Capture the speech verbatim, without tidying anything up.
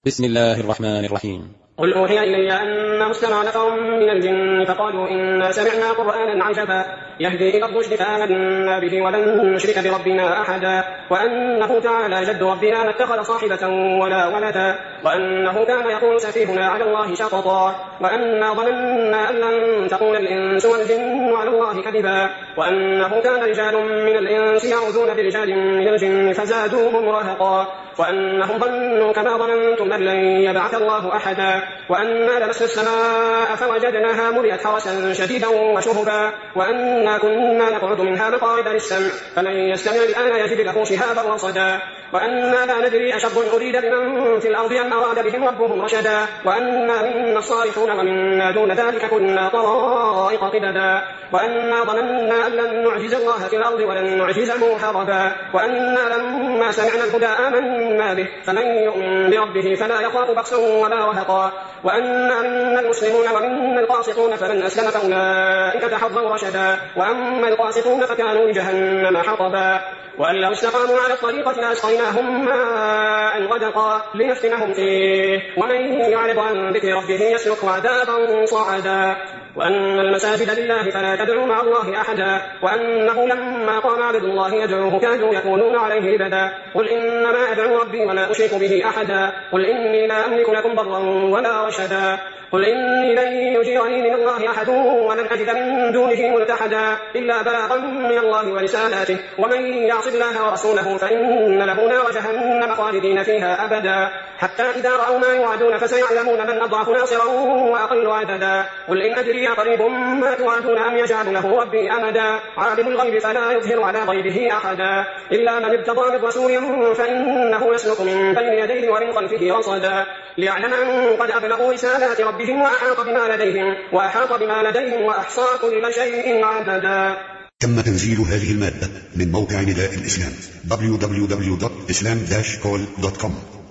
بسم الله الرحمن الرحيم. قل أوحي إلي أنه استمع نفر من الجن فقالوا إنا سمعنا قرآنا عجبا يهدي إلى الرشد فآمنا به ولن نشرك بربنا أحدا وأنه تعالى جد ربنا ما اتخذ صاحبة ولا ولدا وأنه كان يقول سفيهنا على الله شططا وأنا ظننا أن لن تقول الإنس والجن على الله كذبا وأنه كان رجال من الإنس يعوذون برجال من الجن فزادوهم رهقا وأنهم ظنوا كما ظننتم أن لن يبعث الله أحدا وأنا لمسنا السماء فوجدناها ملئت حرسا شديدا وشهبا وأنا كنا نقعد منها مقاعد للسمع فمن يستمع الآن يجد له شهابا رصدا وأنا لا ندري أشر أريد بمن في الأرض أم أراد بهم ربهم رشدا وأنا منا الصالحون ومنا دون ذلك كنا طرائق قددا وأنا ظننا أن لن نعجز الله في الأرض ولن نعجزه هربا وأنا لما سمعنا الهدى آمنا به فمن يؤمن بربه فلا يخاف بخسا ولا رهقا وأنا منا المسلمون ومنا القاسطون فمن أسلم فأولئك تحروا رشدا وأما القاسطون فكانوا لجهنم حطبا وأن لو استقاموا على الطريقة لأسقيناهم ماء غدقا لنفتنهم فيه ومن يعرض عن ذكر ربه يسلكه عذابا صعدا وأن المساجد لله فلا تدعوا مع الله أحدا وأنه لما قام عبد الله يدعوه كادوا يكونون عليه لبدا قل إنما أدعو ربي ولا أشرك به أحدا قل إني لا أملك لكم ضرا ولا رشدا قل إني لن يجيرني من الله أحد ولن أجد من دونه ملتحدا إلا بلاغا من الله ورسالاته ومن يعص الله ورسوله فإن له نار جهنم خالدين فيها أبدا حتى إذا رأوا ما يوعدون فسيعلمون من أضعف ناصرا وأقل عددا قل إن أدري قريب ما توعدون أم يجعل له ربي أمدا عالم الغيب فلا يظهر على غيبه أحدا إلا من ارتضى من رسول فإنه يسلك من بين يديه ومن خلفه رصدا ليعلم أن قد أبلغوا رسالات ربهم وأحاط بما لديهم وأحاط بما لديهم وأحصى كل شيء عددا. تم تنزيل هذه المادة من موقع نداء الإسلام دبليو دبليو دبليو دوت إسلام داش كول دوت كوم.